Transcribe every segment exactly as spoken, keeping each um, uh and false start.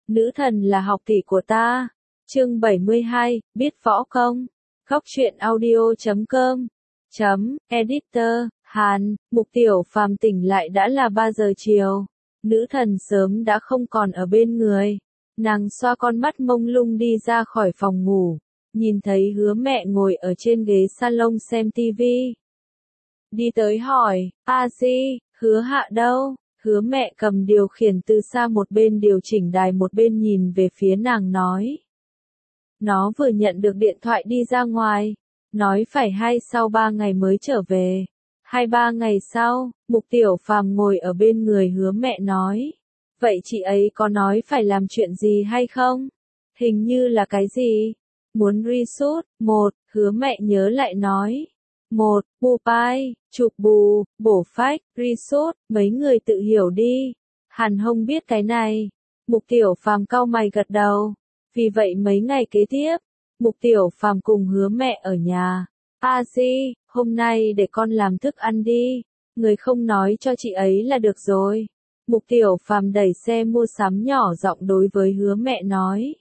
Nữ thần là học tỷ của ta. Chương bảy mươi hai, biết võ công. Góc truyện audio chấm com. Chấm, editor, Hàn, Mục Tiểu Phàm tỉnh lại đã là ba giờ chiều. Nữ thần sớm đã không còn ở bên người. Nàng xoa con mắt mông lung đi ra khỏi phòng ngủ. Nhìn thấy Hứa mẹ ngồi ở trên ghế salon xem tivi. Đi tới hỏi, a di, Hứa Hạ đâu? Hứa mẹ cầm điều khiển từ xa một bên điều chỉnh đài một bên nhìn về phía nàng nói. Nó vừa nhận được điện thoại đi ra ngoài. Nói phải hay sau ba ngày mới trở về. Hai ba ngày sau, Mục Tiểu Phàm ngồi ở bên người Hứa mẹ nói. Vậy chị ấy có nói phải làm chuyện gì hay không? Hình như là cái gì? Muốn reshoot, một, Hứa mẹ nhớ lại nói. Một, bù pai, chụp bù, bổ phách, reshoot, mấy người tự hiểu đi. Hàn Hồng biết cái này. Mục Tiểu Phàm cau mày gật đầu. Vì vậy mấy ngày kế tiếp, Mục Tiểu Phàm cùng Hứa mẹ ở nhà. A di, hôm nay để con làm thức ăn đi. Người không nói cho chị ấy là được rồi. Mục Tiểu Phàm đẩy xe mua sắm nhỏ giọng đối với Hứa mẹ nói.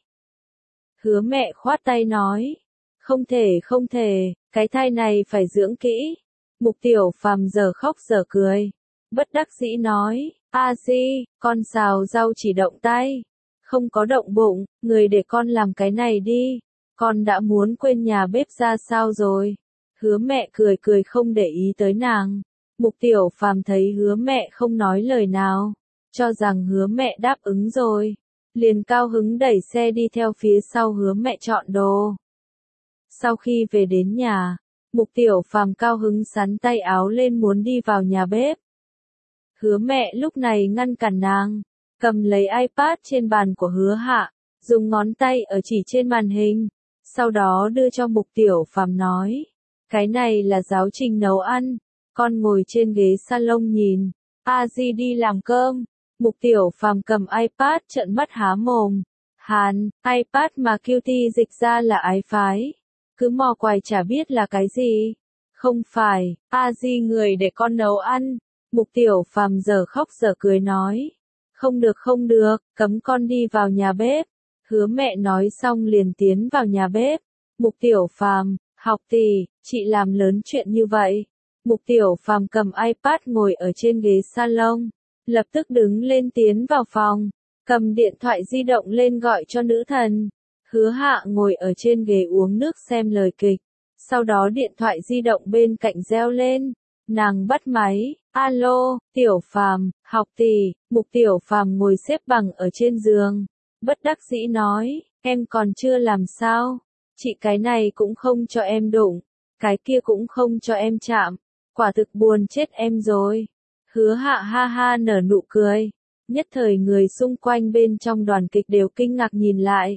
Hứa mẹ khoát tay nói. Không thể không thể, cái thai này phải dưỡng kỹ. Mục Tiểu Phàm giờ khóc giờ cười. Bất đắc dĩ nói, a di, con xào rau chỉ động tay. Không có động bụng, người để con làm cái này đi. Con đã muốn quên nhà bếp ra sao rồi. Hứa mẹ cười cười không để ý tới nàng. Mục Tiểu Phàm thấy Hứa mẹ không nói lời nào. Cho rằng Hứa mẹ đáp ứng rồi. Liền cao hứng đẩy xe đi theo phía sau Hứa mẹ chọn đồ. Sau khi về đến nhà, Mục Tiểu Phàm cao hứng sắn tay áo lên muốn đi vào nhà bếp. Hứa mẹ lúc này ngăn cản nàng, cầm lấy iPad trên bàn của Hứa Hạ, dùng ngón tay ở chỉ trên màn hình, sau đó đưa cho Mục Tiểu Phàm nói, cái này là giáo trình nấu ăn, con ngồi trên ghế salon nhìn, a di đi làm cơm. Mục Tiểu Phàm cầm iPad trợn mắt há mồm, Hàn, iPad mà quy tê dịch ra là ái phái. Cứ mò quài chả biết là cái gì. Không phải, a di người để con nấu ăn. Mục Tiểu Phàm giờ khóc giờ cười nói. Không được không được, cấm con đi vào nhà bếp. Hứa mẹ nói xong liền tiến vào nhà bếp. Mục Tiểu Phàm, học tỷ, chị làm lớn chuyện như vậy. Mục Tiểu Phàm cầm iPad ngồi ở trên ghế salon. Lập tức đứng lên tiến vào phòng. Cầm điện thoại di động lên gọi cho nữ thần. Hứa Hạ ngồi ở trên ghế uống nước xem lời kịch. Sau đó điện thoại di động bên cạnh reo lên. Nàng bắt máy. Alo, Tiểu Phàm, học tỷ. Mục Tiểu Phàm ngồi xếp bằng ở trên giường. Bất đắc dĩ nói, em còn chưa làm sao. Chị cái này cũng không cho em đụng. Cái kia cũng không cho em chạm. Quả thực buồn chết em rồi. Hứa Hạ ha ha nở nụ cười. Nhất thời người xung quanh bên trong đoàn kịch đều kinh ngạc nhìn lại.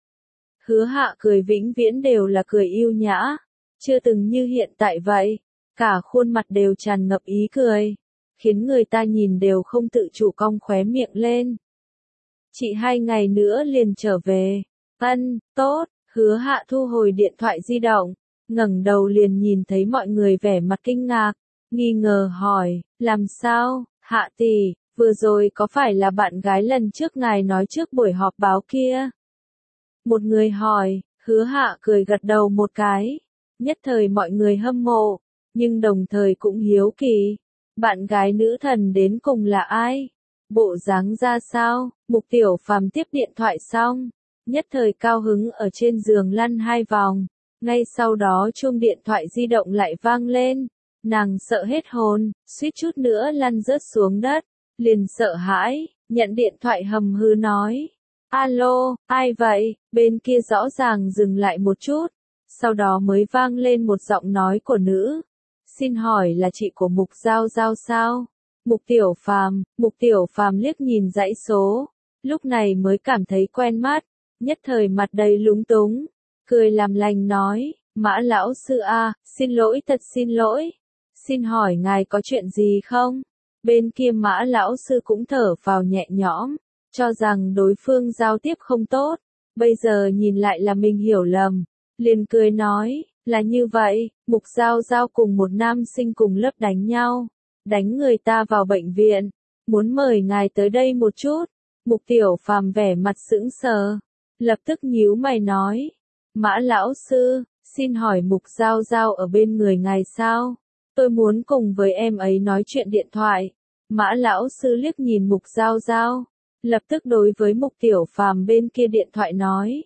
Hứa Hạ cười vĩnh viễn đều là cười yêu nhã, chưa từng như hiện tại vậy, cả khuôn mặt đều tràn ngập ý cười, khiến người ta nhìn đều không tự chủ cong khóe miệng lên. Chị hai ngày nữa liền trở về. Ân, tốt. Hứa Hạ thu hồi điện thoại di động, ngẩng đầu liền nhìn thấy mọi người vẻ mặt kinh ngạc, nghi ngờ hỏi, làm sao, Hạ tỷ, vừa rồi có phải là bạn gái lần trước ngài nói trước buổi họp báo kia? Một người hỏi, Hứa Hạ cười gật đầu một cái. Nhất thời mọi người hâm mộ, nhưng đồng thời cũng hiếu kỳ. Bạn gái nữ thần đến cùng là ai? Bộ dáng ra sao? Mục Tiểu Phàm tiếp điện thoại xong. Nhất thời cao hứng ở trên giường lăn hai vòng. Ngay sau đó chuông điện thoại di động lại vang lên. Nàng sợ hết hồn, suýt chút nữa lăn rớt xuống đất. Liền sợ hãi, nhận điện thoại hầm hừ nói. Alo, ai vậy? Bên kia rõ ràng dừng lại một chút, sau đó mới vang lên một giọng nói của nữ. Xin hỏi là chị của Mục Giao Giao sao? Mục Tiểu Phàm, Mục Tiểu Phàm liếc nhìn dãy số, lúc này mới cảm thấy quen mắt, nhất thời mặt đầy lúng túng, cười làm lành nói, Mã lão sư a, xin lỗi thật xin lỗi. Xin hỏi ngài có chuyện gì không? Bên kia Mã lão sư cũng thở phào nhẹ nhõm. Cho rằng đối phương giao tiếp không tốt, bây giờ nhìn lại là mình hiểu lầm, liền cười nói, là như vậy, Mục Giao Giao cùng một nam sinh cùng lớp đánh nhau, đánh người ta vào bệnh viện, muốn mời ngài tới đây một chút. Mục Tiểu Phàm vẻ mặt sững sờ, lập tức nhíu mày nói, Mã lão sư, xin hỏi Mục Giao Giao ở bên người ngài sao? Tôi muốn cùng với em ấy nói chuyện điện thoại. Mã lão sư liếc nhìn Mục Giao Giao, lập tức đối với Mục Tiểu Phàm bên kia điện thoại nói.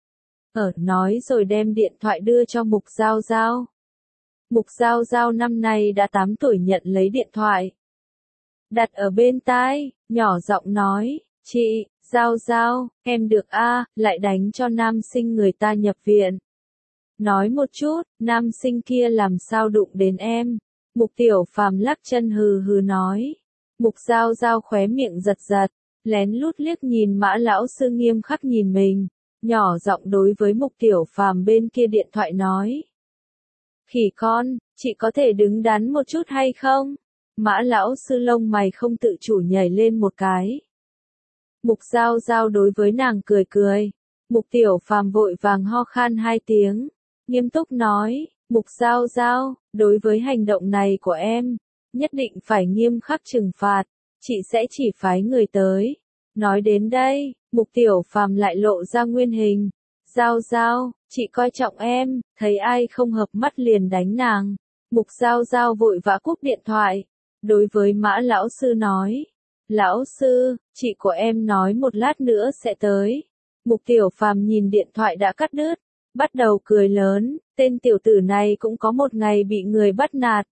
Ở nói rồi đem điện thoại đưa cho Mục Giao Giao. Mục Giao Giao năm nay đã tám tuổi nhận lấy điện thoại. Đặt ở bên tai, nhỏ giọng nói, chị, Giao Giao, em được a, lại đánh cho nam sinh người ta nhập viện. Nói một chút, nam sinh kia làm sao đụng đến em. Mục Tiểu Phàm lắc chân hừ hừ nói. Mục Giao Giao khóe miệng giật giật, lén lút liếc nhìn Mã lão sư nghiêm khắc nhìn mình, nhỏ giọng đối với Mục Tiểu Phàm bên kia điện thoại nói. Khỉ con, chị có thể đứng đắn một chút hay không? Mã lão sư lông mày không tự chủ nhảy lên một cái. Mục Giao Giao đối với nàng cười cười. Mục Tiểu Phàm vội vàng ho khan hai tiếng, nghiêm túc nói, Mục Giao Giao, đối với hành động này của em, nhất định phải nghiêm khắc trừng phạt, chị sẽ chỉ phái người tới. Nói đến đây, Mục Tiểu Phàm lại lộ ra nguyên hình. Giao Giao, chị coi trọng em, thấy ai không hợp mắt liền đánh nàng. Mục Giao Giao vội vã cúp điện thoại, đối với Mã lão sư nói. Lão sư, chị của em nói một lát nữa sẽ tới. Mục Tiểu Phàm nhìn điện thoại đã cắt đứt, bắt đầu cười lớn, tên tiểu tử này cũng có một ngày bị người bắt nạt.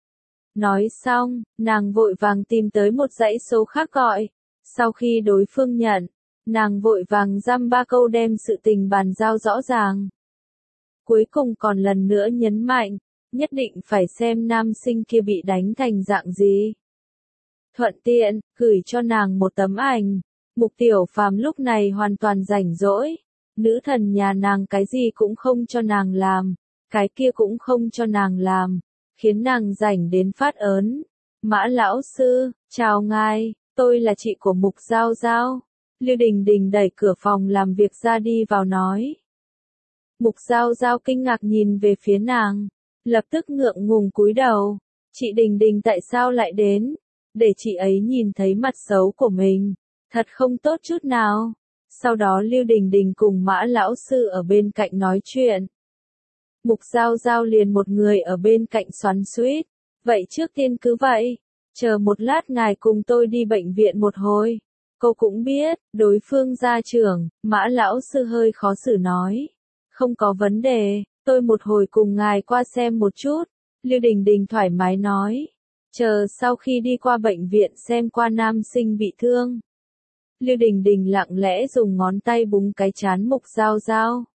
Nói xong, nàng vội vàng tìm tới một dãy số khác gọi. Sau khi đối phương nhận, nàng vội vàng dăm ba câu đem sự tình bàn giao rõ ràng. Cuối cùng còn lần nữa nhấn mạnh, nhất định phải xem nam sinh kia bị đánh thành dạng gì. Thuận tiện, gửi cho nàng một tấm ảnh. Mục Tiểu Phàm lúc này hoàn toàn rảnh rỗi. Nữ thần nhà nàng cái gì cũng không cho nàng làm, cái kia cũng không cho nàng làm, khiến nàng rảnh đến phát ớn. Mã lão sư, chào ngài, tôi là chị của Mục Giao Giao. Lưu Đình Đình đẩy cửa phòng làm việc ra đi vào nói. Mục Giao Giao kinh ngạc nhìn về phía nàng, lập tức ngượng ngùng cúi đầu. Chị Đình Đình tại sao lại đến? Để chị ấy nhìn thấy mặt xấu của mình, thật không tốt chút nào. Sau đó Lưu Đình Đình cùng Mã lão sư ở bên cạnh nói chuyện. Mục Giao Giao liền một người ở bên cạnh xoắn xuýt. Vậy trước tiên cứ vậy, chờ một lát ngài cùng tôi đi bệnh viện một hồi. Cô cũng biết, đối phương gia trưởng, Mã lão sư hơi khó xử nói. Không có vấn đề, tôi một hồi cùng ngài qua xem một chút. Lưu Đình Đình thoải mái nói. Chờ sau khi đi qua bệnh viện xem qua nam sinh bị thương. Lưu Đình Đình lặng lẽ dùng ngón tay búng cái trán Mục Giao Giao.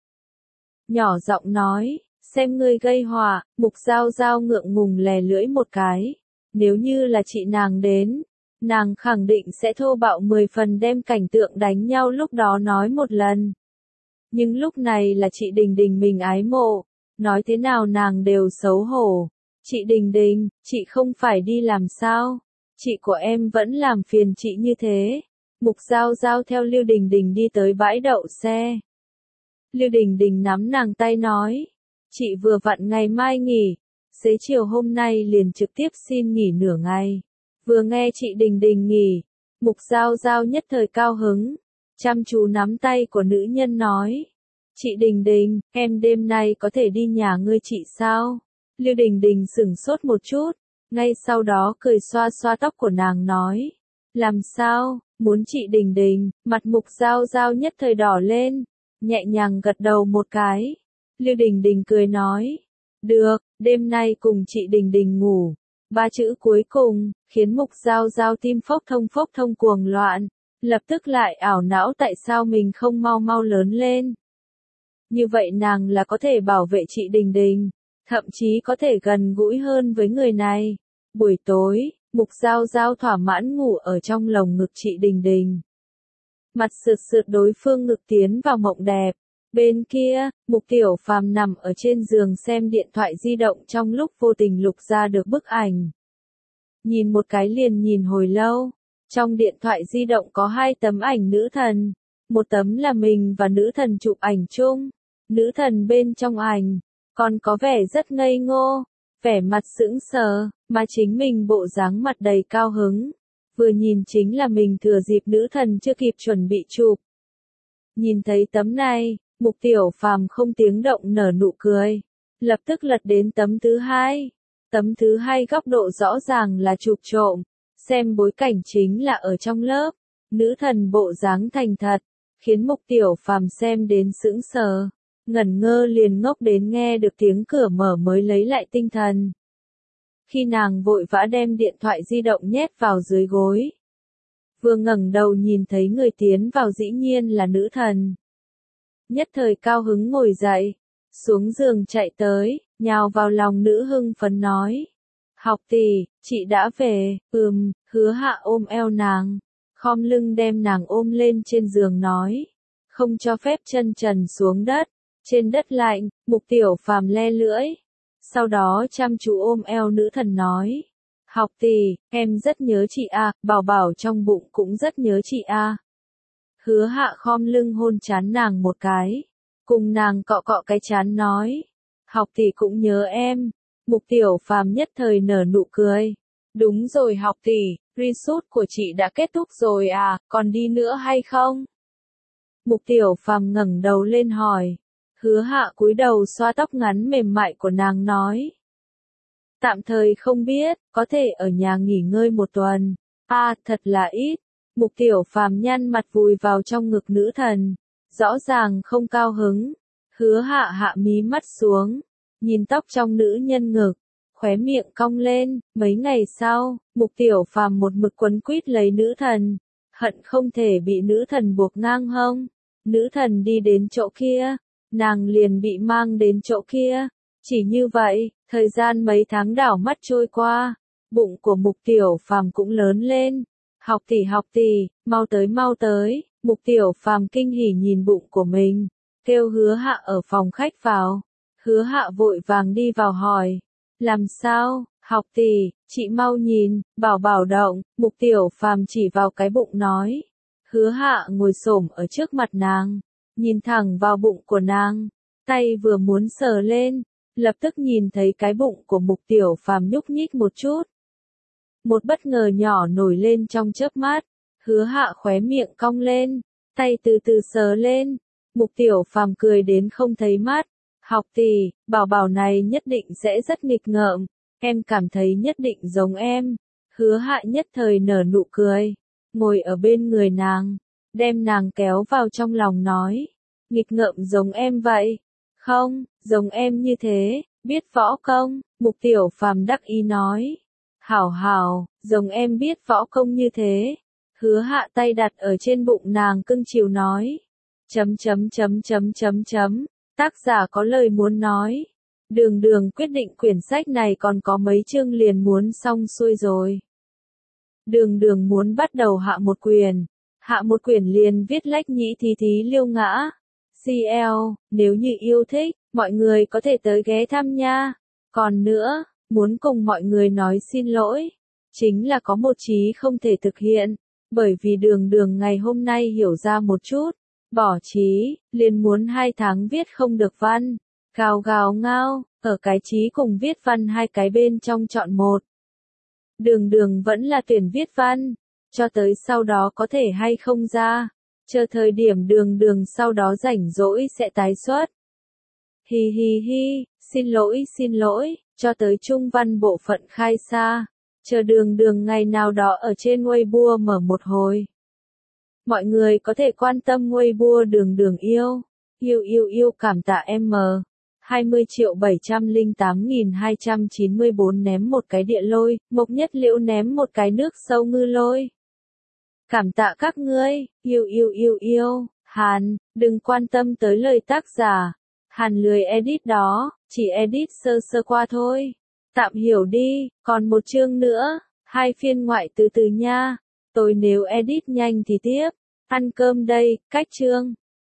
Nhỏ giọng nói, xem ngươi gây họa. Mục Giao Giao ngượng ngùng lè lưỡi một cái. Nếu như là chị nàng đến, nàng khẳng định sẽ thô bạo mười phần đem cảnh tượng đánh nhau lúc đó nói một lần. Nhưng lúc này là chị Đình Đình mình ái mộ, nói thế nào nàng đều xấu hổ. Chị Đình Đình, chị không phải đi làm sao? Chị của em vẫn làm phiền chị như thế. Mục Giao Giao theo Lưu Đình Đình đi tới bãi đậu xe. Lưu Đình Đình nắm nàng tay nói, chị vừa vặn ngày mai nghỉ, xế chiều hôm nay liền trực tiếp xin nghỉ nửa ngày. Vừa nghe chị Đình Đình nghỉ, Mục Giao Giao nhất thời cao hứng, chăm chú nắm tay của nữ nhân nói, chị Đình Đình, em đêm nay có thể đi nhà ngươi chị sao? Lưu Đình Đình sửng sốt một chút, ngay sau đó cười xoa xoa tóc của nàng nói, làm sao, muốn chị Đình Đình? Mặt Mục Giao Giao nhất thời đỏ lên, nhẹ nhàng gật đầu một cái. Lưu Đình Đình cười nói, được, đêm nay cùng chị Đình Đình ngủ. Ba chữ cuối cùng, khiến Mục Giao Giao tim phốc thông phốc thông cuồng loạn, lập tức lại ảo não tại sao mình không mau mau lớn lên. Như vậy nàng là có thể bảo vệ chị Đình Đình, thậm chí có thể gần gũi hơn với người này. Buổi tối, Mục Giao Giao thỏa mãn ngủ ở trong lồng ngực chị Đình Đình. Mặt sượt sượt đối phương ngực tiến vào mộng đẹp. Bên kia, Mục Tiểu Phàm nằm ở trên giường xem điện thoại di động trong lúc vô tình lục ra được bức ảnh. Nhìn một cái liền nhìn hồi lâu. Trong điện thoại di động có hai tấm ảnh nữ thần. Một tấm là mình và nữ thần chụp ảnh chung. Nữ thần bên trong ảnh, còn có vẻ rất ngây ngô, vẻ mặt sững sờ, mà chính mình bộ dáng mặt đầy cao hứng. Vừa nhìn chính là mình thừa dịp nữ thần chưa kịp chuẩn bị chụp. Nhìn thấy tấm này, Mục Tiểu Phàm không tiếng động nở nụ cười. Lập tức lật đến tấm thứ hai. Tấm thứ hai góc độ rõ ràng là chụp trộm. Xem bối cảnh chính là ở trong lớp. Nữ thần bộ dáng thành thật. Khiến Mục Tiểu Phàm xem đến sững sờ. Ngẩn ngơ liền ngốc đến nghe được tiếng cửa mở mới lấy lại tinh thần. Khi nàng vội vã đem điện thoại di động nhét vào dưới gối. Vừa ngẩng đầu nhìn thấy người tiến vào dĩ nhiên là nữ thần. Nhất thời cao hứng ngồi dậy, xuống giường chạy tới, nhào vào lòng nữ hưng phấn nói. Học tỷ, chị đã về, ừm, Hứa Hạ ôm eo nàng, khom lưng đem nàng ôm lên trên giường nói. Không cho phép chân trần xuống đất, trên đất lạnh, Mục Tiểu Phàm le lưỡi. Sau đó chăm chú ôm eo nữ thần nói. Học tỷ, em rất nhớ chị a, bảo bảo trong bụng cũng rất nhớ chị a. Hứa Hạ khom lưng hôn trán nàng một cái, cùng nàng cọ cọ cái trán nói. Học tỷ cũng nhớ em. Mục Tiểu Phàm nhất thời nở nụ cười. Đúng rồi học tỷ, reshoot của chị đã kết thúc rồi à, còn đi nữa hay không? Mục Tiểu Phàm ngẩng đầu lên hỏi. Hứa Hạ cúi đầu xoa tóc ngắn mềm mại của nàng nói. Tạm thời không biết, có thể ở nhà nghỉ ngơi một tuần. À, thật là ít. Mục Tiểu Phàm nhăn mặt vùi vào trong ngực nữ thần. Rõ ràng không cao hứng. Hứa Hạ hạ mí mắt xuống. Nhìn tóc trong nữ nhân ngực. Khóe miệng cong lên. Mấy ngày sau, Mục Tiểu Phàm một mực quấn quýt lấy nữ thần. Hận không thể bị nữ thần buộc ngang hông. Nữ thần đi đến chỗ kia. Nàng liền bị mang đến chỗ kia. Chỉ như vậy, thời gian mấy tháng đảo mắt trôi qua. Bụng của Mục Tiểu Phàm cũng lớn lên. Học tỷ học tỷ, mau tới mau tới. Mục Tiểu Phàm kinh hỉ nhìn bụng của mình. Kêu Hứa Hạ ở phòng khách vào. Hứa Hạ vội vàng đi vào hỏi. Làm sao, học tỷ, chị mau nhìn, bảo bảo động. Mục Tiểu Phàm chỉ vào cái bụng nói. Hứa Hạ ngồi xổm ở trước mặt nàng. Nhìn thẳng vào bụng của nàng. Tay vừa muốn sờ lên. Lập tức nhìn thấy cái bụng của Mục Tiểu Phàm nhúc nhích một chút. Một bất ngờ nhỏ nổi lên trong chớp mắt. Hứa Hạ khóe miệng cong lên. Tay từ từ sờ lên. Mục Tiểu Phàm cười đến không thấy mắt. Học tỷ, bảo bảo này nhất định sẽ rất nghịch ngợm. Em cảm thấy nhất định giống em. Hứa Hạ nhất thời nở nụ cười. Ngồi ở bên người nàng. Đem nàng kéo vào trong lòng nói. Nghịch ngợm giống em vậy. Không, giống em như thế, biết võ công. Mục Tiểu Phàm đắc ý nói. Hảo hảo, giống em biết võ công như thế. Hứa Hạ tay đặt ở trên bụng nàng cưng chiều nói. Chấm chấm chấm chấm chấm chấm. Tác giả có lời muốn nói. Đường Đường quyết định quyển sách này còn có mấy chương liền muốn xong xuôi rồi. Đường Đường muốn bắt đầu hạ một quyển. Hạ một quyển liền viết lách nhĩ thí thí liêu ngã. xê lờ, nếu như yêu thích, mọi người có thể tới ghé thăm nha. Còn nữa, muốn cùng mọi người nói xin lỗi. Chính là có một chí không thể thực hiện. Bởi vì Đường Đường ngày hôm nay hiểu ra một chút. Bỏ chí, liền muốn hai tháng viết không được văn. Gào gào ngao, ở cái chí cùng viết văn hai cái bên trong chọn một. Đường Đường vẫn là tuyển viết văn. Cho tới sau đó có thể hay không ra. Chờ thời điểm Đường Đường sau đó rảnh rỗi sẽ tái xuất. Hi hi hi, xin lỗi xin lỗi, cho tới trung văn bộ phận khai xa. Chờ Đường Đường ngày nào đó ở trên Weibo mở một hồi. Mọi người có thể quan tâm Weibo Đường Đường yêu. Yêu yêu yêu cảm tạ em. hai mươi triệu bảy trăm lẻ tám nghìn hai trăm chín mươi bốn ném một cái địa lôi, Mộc Nhất Liễu ném một cái nước sâu ngư lôi. Cảm tạ các ngươi, yêu yêu yêu yêu, Hàn, đừng quan tâm tới lời tác giả. Hàn lười edit đó, chỉ edit sơ sơ qua thôi. Tạm hiểu đi, còn một chương nữa, hai phiên ngoại từ từ nha. Tôi nếu edit nhanh thì tiếp. Ăn cơm đây, cách chương.